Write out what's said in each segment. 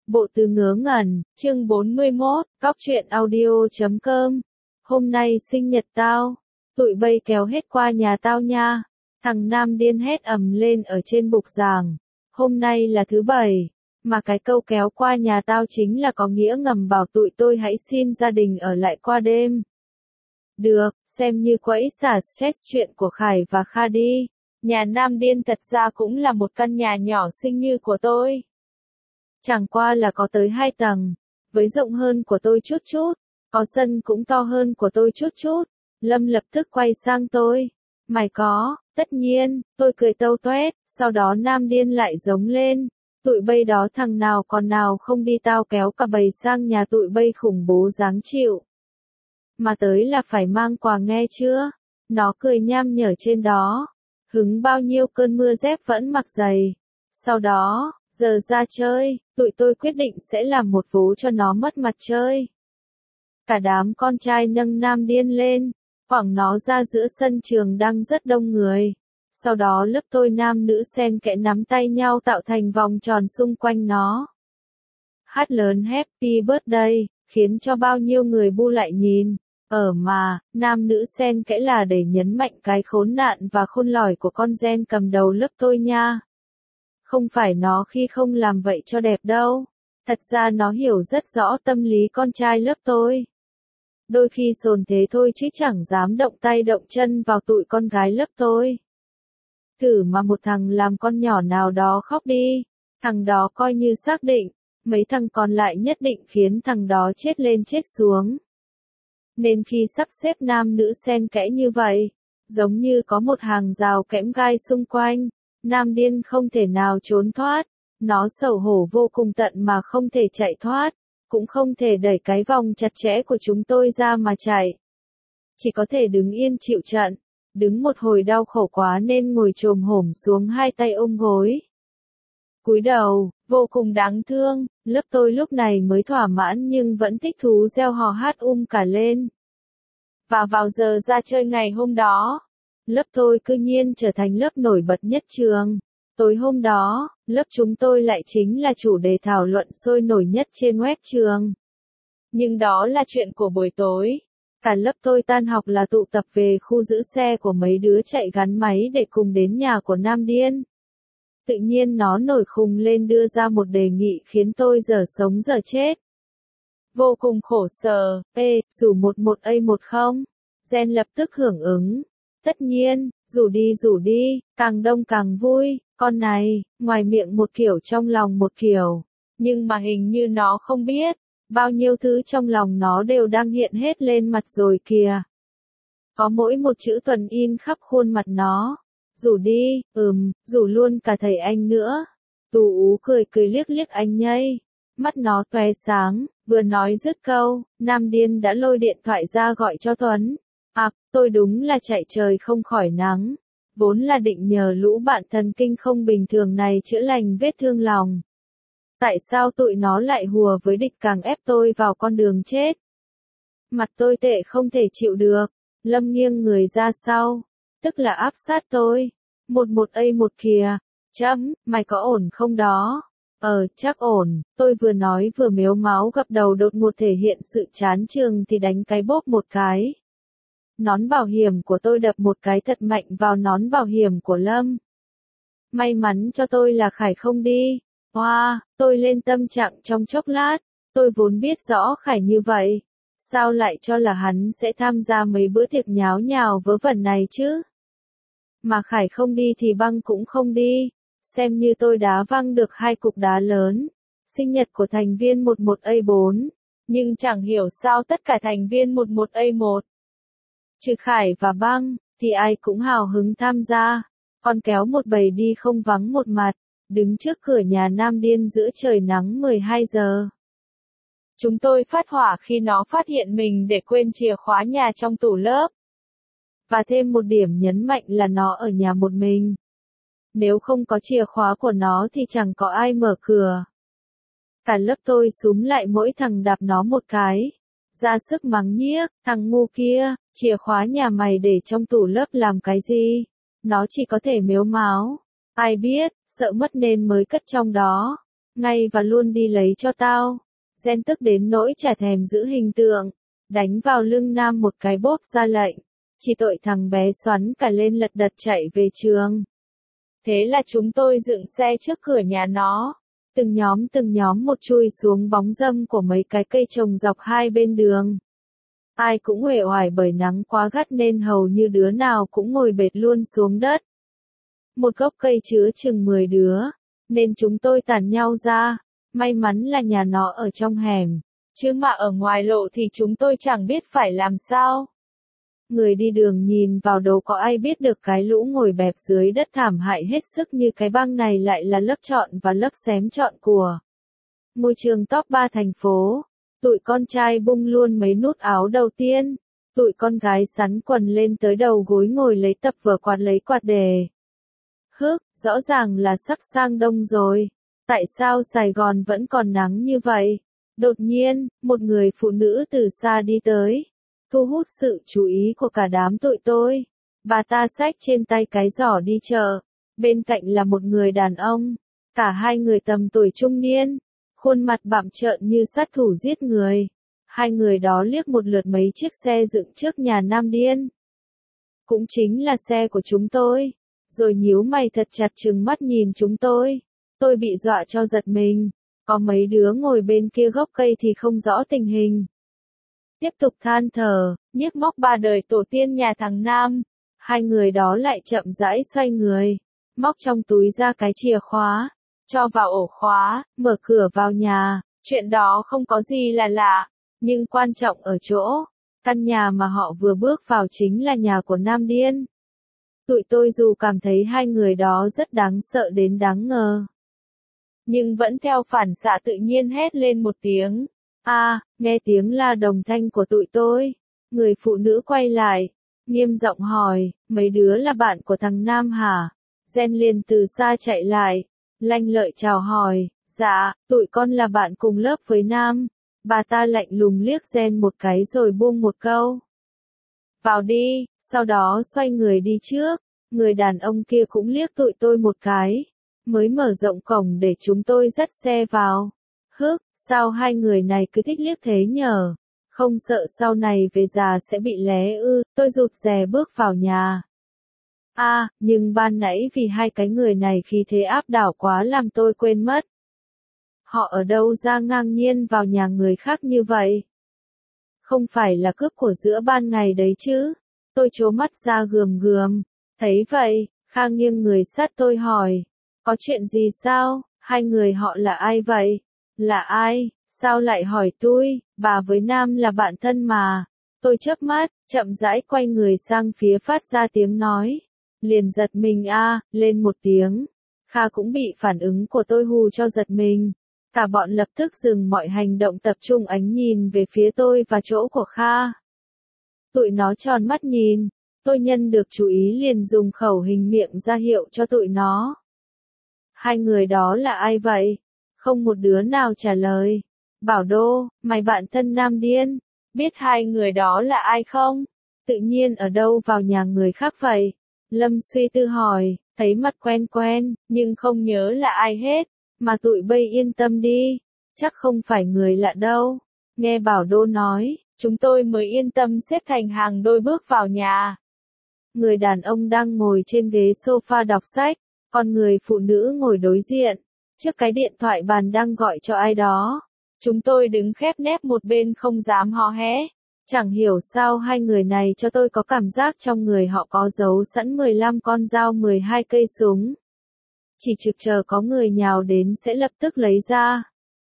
Bộ từ ngớ ngẩn, chương 41, cóc truyện audio.com. Hôm nay sinh nhật tao, tụi bay kéo hết qua nhà tao nha. Thằng Nam điên hét ầm lên ở trên bục giảng. Hôm nay là thứ bảy, mà cái câu kéo qua nhà tao chính là có nghĩa ngầm bảo tụi tôi hãy xin gia đình ở lại qua đêm. Được, xem như quẫy xả stress chuyện của Khải và Kha đi. Nhà Nam điên thật ra cũng là một căn nhà nhỏ xinh như của tôi. Chẳng qua là có tới 2 tầng, với rộng hơn của tôi chút chút, có sân cũng to hơn của tôi chút chút. Lâm lập tức quay sang tôi. Mày có, tất nhiên, tôi cười tâu toét, sau đó Nam điên lại giống lên. Tụi bay đó thằng nào còn nào không đi tao kéo cả bầy sang nhà tụi bay khủng bố dáng chịu. Mà tới là phải mang quà nghe chưa? Nó cười nham nhở trên đó. Hứng bao nhiêu cơn mưa dép vẫn mặc giày. Sau đó, giờ ra chơi, tụi tôi quyết định sẽ làm một vố cho nó mất mặt chơi. Cả đám con trai nâng Nam điên lên, quẳng nó ra giữa sân trường đang rất đông người. Sau đó lớp tôi nam nữ xen kẽ nắm tay nhau tạo thành vòng tròn xung quanh nó. Hát lớn Happy Birthday, khiến cho bao nhiêu người bu lại nhìn. Mà, nam nữ xen kẽ là để nhấn mạnh cái khốn nạn và khôn lỏi của con gen cầm đầu lớp tôi nha. Không phải nó khi không làm vậy cho đẹp đâu. Thật ra nó hiểu rất rõ tâm lý con trai lớp tôi. Đôi khi sồn thế thôi chứ chẳng dám động tay động chân vào tụi con gái lớp tôi. Thử mà một thằng làm con nhỏ nào đó khóc đi, thằng đó coi như xác định, mấy thằng còn lại nhất định khiến thằng đó chết lên chết xuống. Nên khi sắp xếp nam nữ xen kẽ như vậy, giống như có một hàng rào kẽm gai xung quanh, Nam điên không thể nào trốn thoát, nó xấu hổ vô cùng tận mà không thể chạy thoát, cũng không thể đẩy cái vòng chặt chẽ của chúng tôi ra mà chạy. Chỉ có thể đứng yên chịu trận, đứng một hồi đau khổ quá nên ngồi chồm hổm xuống hai tay ôm gối. Cúi đầu, vô cùng đáng thương, lớp tôi lúc này mới thỏa mãn nhưng vẫn thích thú reo hò hát cả lên. Và vào giờ ra chơi ngày hôm đó, lớp tôi cư nhiên trở thành lớp nổi bật nhất trường. Tối hôm đó, lớp chúng tôi lại chính là chủ đề thảo luận sôi nổi nhất trên web trường. Nhưng đó là chuyện của buổi tối. Cả lớp tôi tan học là tụ tập về khu giữ xe của mấy đứa chạy gắn máy để cùng đến nhà của Nam điên. Tự nhiên nó nổi khùng lên đưa ra một đề nghị khiến tôi dở sống dở chết. Vô cùng khổ sở, rủ một một không? Gen lập tức hưởng ứng. Tất nhiên, rủ đi, càng đông càng vui, con này, ngoài miệng một kiểu trong lòng một kiểu. Nhưng mà hình như nó không biết, bao nhiêu thứ trong lòng nó đều đang hiện hết lên mặt rồi kìa. Có mỗi một chữ Tuần in khắp khuôn mặt nó. Rủ đi, rủ luôn cả thầy anh nữa. Tú Ú cười liếc liếc anh nhây. Mắt nó tóe sáng, vừa nói dứt câu, Nam điên đã lôi điện thoại ra gọi cho Tuấn. Tôi đúng là chạy trời không khỏi nắng. Vốn là định nhờ lũ bạn thần kinh không bình thường này chữa lành vết thương lòng. Tại sao tụi nó lại hùa với địch càng ép tôi vào con đường chết? Mặt tôi tệ không thể chịu được. Lâm nghiêng người ra sau, tức là áp sát tôi. Một kìa. Mày có ổn không đó? Chắc ổn. Tôi vừa nói vừa mếu máu gập đầu đột ngột thể hiện sự chán chường thì đánh cái bốp một cái. Nón bảo hiểm của tôi đập một cái thật mạnh vào nón bảo hiểm của Lâm. May mắn cho tôi là Khải không đi. Tôi lên tâm trạng trong chốc lát. Tôi vốn biết rõ Khải như vậy. Sao lại cho là hắn sẽ tham gia mấy bữa tiệc nháo nhào vớ vẩn này chứ? Mà Khải không đi thì băng cũng không đi. Xem như tôi đá văng được 2 cục đá lớn. Sinh nhật của thành viên 11A4. Nhưng chẳng hiểu sao tất cả thành viên 11A1. Trừ Khải và băng, thì ai cũng hào hứng tham gia. Còn kéo một bầy đi không vắng một mặt. Đứng trước cửa nhà Nam điên giữa trời nắng 12 giờ. Chúng tôi phát hỏa khi nó phát hiện mình để quên chìa khóa nhà trong tủ lớp. Và thêm một điểm nhấn mạnh là nó ở nhà một mình. Nếu không có chìa khóa của nó thì chẳng có ai mở cửa. Cả lớp tôi xúm lại mỗi thằng đạp nó một cái. Ra sức mắng nhiếc, thằng ngu kia, chìa khóa nhà mày để trong tủ lớp làm cái gì? Nó chỉ có thể mếu máo. Ai biết, sợ mất nên mới cất trong đó. ngay và luôn đi lấy cho tao. Gen tức đến nỗi chả thèm giữ hình tượng, đánh vào lưng Nam một cái bốp ra lệnh. Chỉ tội thằng bé xoắn cả lên lật đật chạy về trường. Thế là chúng tôi dựng xe trước cửa nhà nó. Từng nhóm một chui xuống bóng râm của mấy cái cây trồng dọc hai bên đường. Ai cũng uể oải bởi nắng quá gắt nên hầu như đứa nào cũng ngồi bệt luôn xuống đất. Một gốc cây chứa chừng 10 đứa, nên chúng tôi tản nhau ra. May mắn là nhà nó ở trong hẻm, chứ mà ở ngoài lộ thì chúng tôi chẳng biết phải làm sao. Người đi đường nhìn vào đâu có ai biết được cái lũ ngồi bẹp dưới đất thảm hại hết sức như cái băng này lại là lớp chọn và lớp xém chọn của ngôi trường top 3 thành phố. Tụi con trai bung luôn mấy nút áo đầu tiên, tụi con gái sắn quần lên tới đầu gối ngồi lấy tập vở quạt lấy quạt đề. Rõ ràng là sắp sang đông rồi. Tại sao Sài Gòn vẫn còn nắng như vậy? Đột nhiên, một người phụ nữ từ xa đi tới, thu hút sự chú ý của cả đám tụi tôi. Bà ta xách trên tay cái giỏ đi chợ, bên cạnh là một người đàn ông, cả hai người tầm tuổi trung niên, khuôn mặt bặm trợn như sát thủ giết người. Hai người đó liếc một lượt mấy chiếc xe dựng trước nhà Nam Điên, cũng chính là xe của chúng tôi, rồi nhíu mày thật chặt trừng mắt nhìn chúng tôi. Tôi bị dọa cho giật mình, có mấy đứa ngồi bên kia gốc cây thì không rõ tình hình. Tiếp tục than thở, nhức móc ba đời tổ tiên nhà thằng Nam. Hai người đó lại chậm rãi xoay người, móc trong túi ra cái chìa khóa, cho vào ổ khóa, mở cửa vào nhà. Chuyện đó không có gì là lạ, nhưng quan trọng ở chỗ, căn nhà mà họ vừa bước vào chính là nhà của Nam Điên. Tụi tôi dù cảm thấy hai người đó rất đáng sợ đến đáng ngờ, nhưng vẫn theo phản xạ tự nhiên hét lên một tiếng. Nghe tiếng la đồng thanh của tụi tôi. Người phụ nữ quay lại, nghiêm giọng hỏi, mấy đứa là bạn của thằng Nam hả? Gen liền từ xa chạy lại, lanh lợi chào hỏi, dạ, tụi con là bạn cùng lớp với Nam. Bà ta lạnh lùng liếc Gen một cái rồi buông một câu. Vào đi, sau đó xoay người đi trước. Người đàn ông kia cũng liếc tụi tôi một cái, mới mở rộng cổng để chúng tôi dắt xe vào. Sao hai người này cứ thích liếc thế nhở? Không sợ sau này về già sẽ bị lé ư? Tôi rụt rè bước vào nhà. Nhưng ban nãy vì hai cái người này khí thế áp đảo quá làm tôi quên mất. Họ ở đâu ra ngang nhiên vào nhà người khác như vậy? Không phải là cướp của giữa ban ngày đấy chứ? Tôi trố mắt ra gườm gườm. Thấy vậy, Kha nghiêng người sát tôi hỏi. Có chuyện gì sao? Hai người họ là ai vậy? Là ai? Sao lại hỏi tôi? Bà với Nam là bạn thân mà. Tôi chớp mắt, chậm rãi quay người sang phía phát ra tiếng nói. Liền giật mình lên một tiếng. Kha cũng bị phản ứng của tôi hù cho giật mình. Cả bọn lập tức dừng mọi hành động tập trung ánh nhìn về phía tôi và chỗ của Kha. Tụi nó tròn mắt nhìn. Tôi nhân được chú ý liền dùng khẩu hình miệng ra hiệu cho tụi nó. Hai người đó là ai vậy? Không một đứa nào trả lời. Bảo Đô, mày bạn thân Nam Điên, biết hai người đó là ai không? Tự nhiên ở đâu vào nhà người khác vậy? Lâm suy tư hỏi, thấy mặt quen quen, nhưng không nhớ là ai hết. Mà tụi bây yên tâm đi, chắc không phải người lạ đâu. Nghe Bảo Đô nói, chúng tôi mới yên tâm xếp thành hàng đôi bước vào nhà. Người đàn ông đang ngồi trên ghế sofa đọc sách, còn người phụ nữ ngồi đối diện, trước cái điện thoại bàn đang gọi cho ai đó. Chúng tôi đứng khép nép một bên không dám hò hé. Chẳng hiểu sao hai người này cho tôi có cảm giác trong người họ có giấu sẵn 15 con dao 12 cây súng. Chỉ trực chờ có người nhào đến sẽ lập tức lấy ra.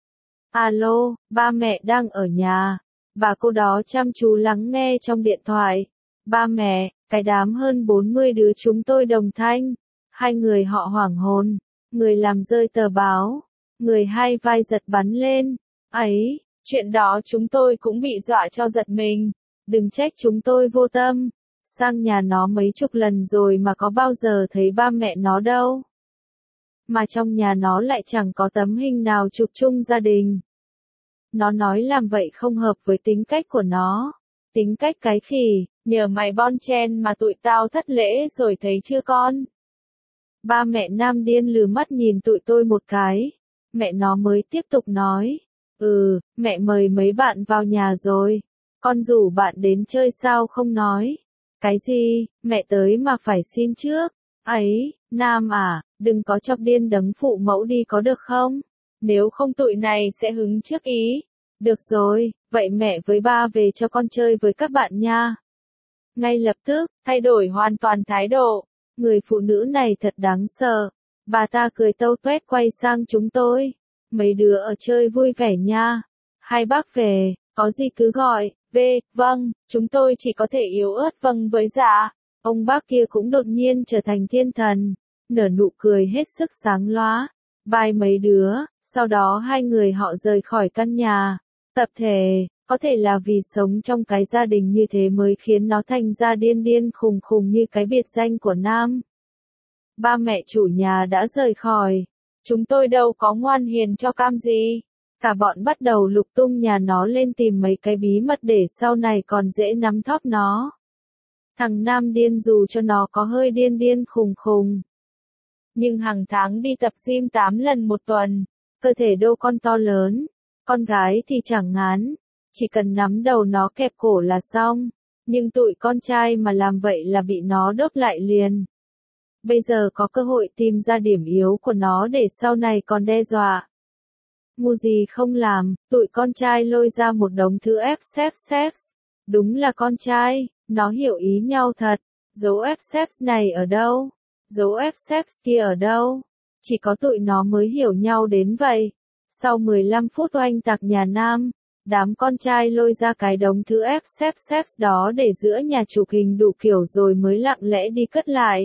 Alo, ba mẹ đang ở nhà. Bà cô đó chăm chú lắng nghe trong điện thoại. Ba mẹ, cái đám hơn 40 đứa chúng tôi đồng thanh. Hai người họ hoảng hồn. Người làm rơi tờ báo. Người hai vai giật bắn lên. Ấy, chuyện đó chúng tôi cũng bị dọa cho giật mình. Đừng trách chúng tôi vô tâm. Sang nhà nó mấy chục lần rồi mà có bao giờ thấy ba mẹ nó đâu. Mà trong nhà nó lại chẳng có tấm hình nào chụp chung gia đình. Nó nói làm vậy không hợp với tính cách của nó. Tính cách cái khỉ, nhờ mày bon chen mà tụi tao thất lễ rồi thấy chưa con. Ba mẹ Nam Điên lừ mắt nhìn tụi tôi một cái. mẹ nó mới tiếp tục nói. Mẹ mời mấy bạn vào nhà rồi. Con rủ bạn đến chơi sao không nói? Cái gì, mẹ tới mà phải xin trước. Ấy, Nam à, đừng có chọc điên đấng phụ mẫu đi có được không? Nếu không tụi này sẽ hứng trước ý. Được rồi, vậy mẹ với ba về cho con chơi với các bạn nha. Ngay lập tức, thay đổi hoàn toàn thái độ. Người phụ nữ này thật đáng sợ. Bà ta cười tâu tuét quay sang chúng tôi. Mấy đứa ở chơi vui vẻ nha. Hai bác về, có gì cứ gọi, vâng, chúng tôi chỉ có thể yếu ớt vâng với dạ. Ông bác kia cũng đột nhiên trở thành thiên thần, nở nụ cười hết sức sáng lóa. Bye mấy đứa, sau đó hai người họ rời khỏi căn nhà. Tập thể, có thể là vì sống trong cái gia đình như thế mới khiến nó thành ra điên điên khùng khùng như cái biệt danh của Nam. Ba mẹ chủ nhà đã rời khỏi. Chúng tôi đâu có ngoan hiền cho cam gì. Cả bọn bắt đầu lục tung nhà nó lên tìm mấy cái bí mật để sau này còn dễ nắm thóp nó. Thằng Nam điên dù cho nó có hơi điên điên khùng khùng. Nhưng hàng tháng đi tập gym 8 lần một tuần, cơ thể đâu con to lớn. Con gái thì chẳng ngán, chỉ cần nắm đầu nó kẹp cổ là xong. Nhưng tụi con trai mà làm vậy là bị nó đốt lại liền. Bây giờ có cơ hội tìm ra điểm yếu của nó để sau này còn đe dọa. Ngu gì không làm, tụi con trai lôi ra một đống thứ F-Seps. Đúng là con trai, nó hiểu ý nhau thật. Dấu F-Seps này ở đâu? Dấu F-Seps kia ở đâu? Chỉ có tụi nó mới hiểu nhau đến vậy. Sau 15 phút oanh tạc nhà Nam, đám con trai lôi ra cái đống thứ F-Seps đó để giữa nhà chụp hình đủ kiểu rồi mới lặng lẽ đi cất lại.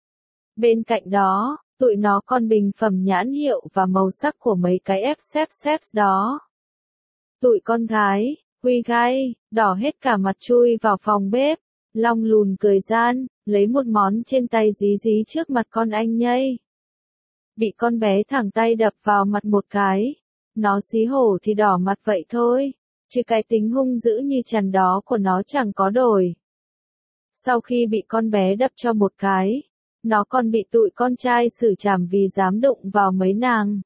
Bên cạnh đó, tụi nó còn bình phẩm nhãn hiệu và màu sắc của mấy cái F-Seps đó. Tụi con gái, Huy gai, đỏ hết cả mặt chui vào phòng bếp. Long lùn cười gian, lấy một món trên tay dí dí trước mặt con anh nhây. Bị con bé thẳng tay đập vào mặt một cái. Nó xí hổ thì đỏ mặt vậy thôi, chứ cái tính hung dữ như chằn đó của nó chẳng có đổi. Sau khi bị con bé đập cho một cái, nó còn bị tụi con trai xử trảm vì dám đụng vào mấy nàng.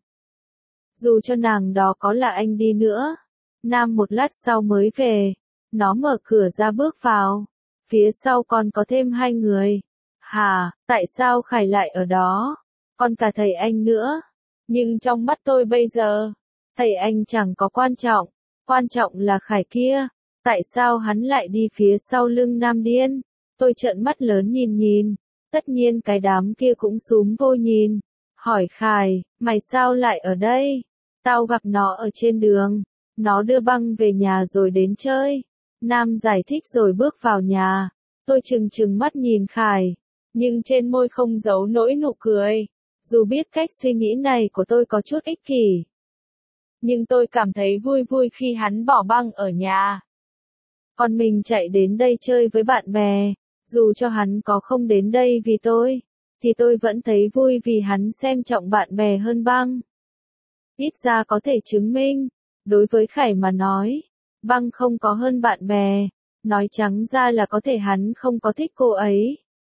Dù cho nàng đó có là anh đi nữa. Nam một lát sau mới về. Nó mở cửa ra bước vào. Phía sau còn có thêm hai người. Hà, tại sao Khải lại ở đó? Còn cả thầy anh nữa. Nhưng trong mắt tôi bây giờ, thầy anh chẳng có quan trọng. Quan trọng là Khải kia. Tại sao hắn lại đi phía sau lưng Nam điên? Tôi trợn mắt lớn nhìn. Tất nhiên cái đám kia cũng xúm vô nhìn. Hỏi Khải, mày sao lại ở đây? Tao gặp nó ở trên đường. Nó đưa băng về nhà rồi đến chơi. Nam giải thích rồi bước vào nhà. Tôi trừng mắt nhìn Khải. Nhưng trên môi không giấu nỗi nụ cười. Dù biết cách suy nghĩ này của tôi có chút ích kỷ. Nhưng tôi cảm thấy vui khi hắn bỏ băng ở nhà. Còn mình chạy đến đây chơi với bạn bè. Dù cho hắn có không đến đây vì tôi, thì tôi vẫn thấy vui vì hắn xem trọng bạn bè hơn băng. Ít ra có thể chứng minh, đối với Khải mà nói, băng không có hơn bạn bè, nói trắng ra là có thể hắn không có thích cô ấy.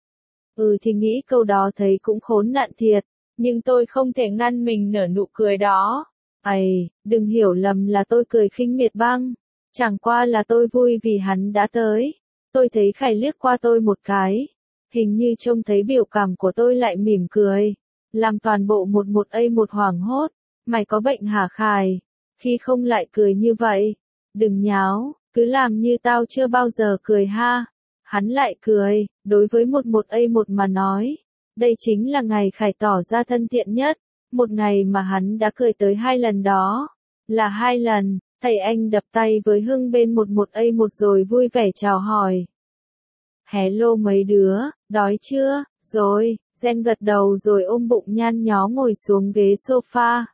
Thì nghĩ câu đó thấy cũng khốn nạn thiệt, nhưng tôi không thể ngăn mình nở nụ cười đó. Đừng hiểu lầm là tôi cười khinh miệt băng, chẳng qua là tôi vui vì hắn đã tới. Tôi thấy Khải liếc qua tôi một cái, hình như trông thấy biểu cảm của tôi lại mỉm cười, làm toàn bộ một hoảng hốt. Mày có bệnh hả Khải? Khi không lại cười như vậy. Đừng nháo, cứ làm như tao chưa bao giờ cười ha. Hắn lại cười, đối với một mà nói. Đây chính là ngày Khải tỏ ra thân thiện nhất, một ngày mà hắn đã cười tới 2 lần đó. Là 2 lần. Thầy anh đập tay với Hưng bên một rồi vui vẻ chào hỏi. Hello mấy đứa, đói chưa? Rồi, Gen gật đầu rồi ôm bụng nhăn nhó ngồi xuống ghế sofa.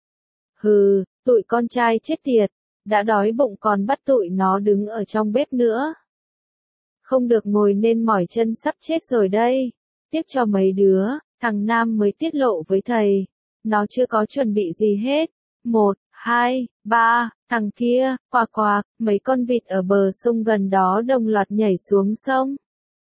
Tụi con trai chết tiệt, đã đói bụng còn bắt tụi nó đứng ở trong bếp nữa. Không được ngồi nên mỏi chân sắp chết rồi đây. Tiếc cho mấy đứa, thằng Nam mới tiết lộ với thầy. Nó chưa có chuẩn bị gì hết. 1, 2, 3, thằng kia, quạc, mấy con vịt ở bờ sông gần đó đồng loạt nhảy xuống sông.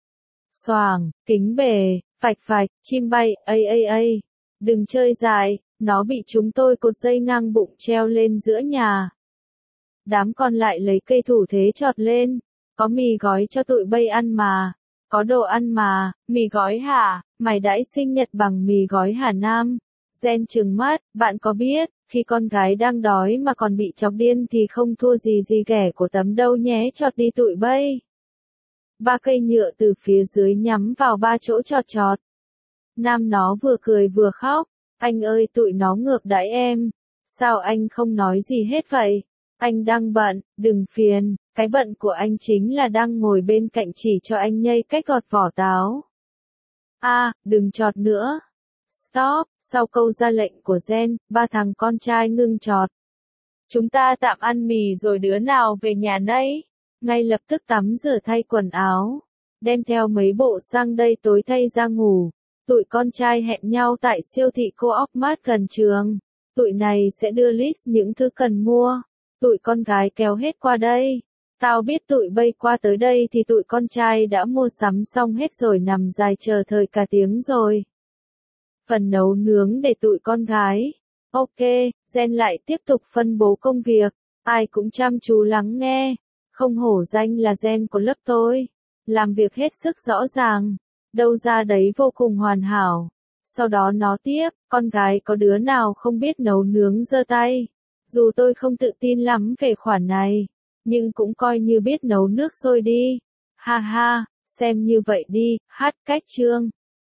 Xoàng, kính bể, phạch, chim bay, đừng chơi dại, Nó bị chúng tôi cột dây ngang bụng treo lên giữa nhà. Đám còn lại lấy cây thủ thế chọt lên. Có mì gói cho tụi bay ăn mà. Có đồ ăn mà, mì gói hả? Mày đãi sinh nhật bằng mì gói hả Nam? Gen trừng mắt, bạn có biết, khi con gái đang đói mà còn bị chọc điên thì không thua gì ghẻ của tấm đâu nhé, chọt đi tụi bay. 3 cây nhựa từ phía dưới nhắm vào 3 chỗ chọt. Nam nó vừa cười vừa khóc. Anh ơi tụi nó ngược đãi em. Sao anh không nói gì hết vậy? Anh đang bận, đừng phiền. Cái bận của anh chính là đang ngồi bên cạnh chỉ cho anh nhây cách gọt vỏ táo. Đừng chọt nữa. Stop, sau câu ra lệnh của Gen, 3 thằng con trai ngưng chọt. Chúng ta tạm ăn mì rồi đứa nào về nhà nấy. Ngay lập tức tắm rửa thay quần áo. Đem theo mấy bộ sang đây tối thay ra ngủ. Tụi con trai hẹn nhau tại siêu thị Co-op Mart gần trường. Tụi này sẽ đưa list những thứ cần mua. Tụi con gái kéo hết qua đây. Tao biết tụi bay qua tới đây thì tụi con trai đã mua sắm xong hết rồi nằm dài chờ thời cả tiếng rồi. Phần nấu nướng để tụi con gái. Ok, Gen lại tiếp tục phân bố công việc. Ai cũng chăm chú lắng nghe. Không hổ danh là Gen của lớp tôi. Làm việc hết sức rõ ràng. Đâu ra đấy vô cùng hoàn hảo. Sau đó nó tiếp, con gái có đứa nào không biết nấu nướng giơ tay. Dù tôi không tự tin lắm về khoản này, nhưng cũng coi như biết nấu nước sôi đi. Ha ha, xem như vậy đi, hát cách chương.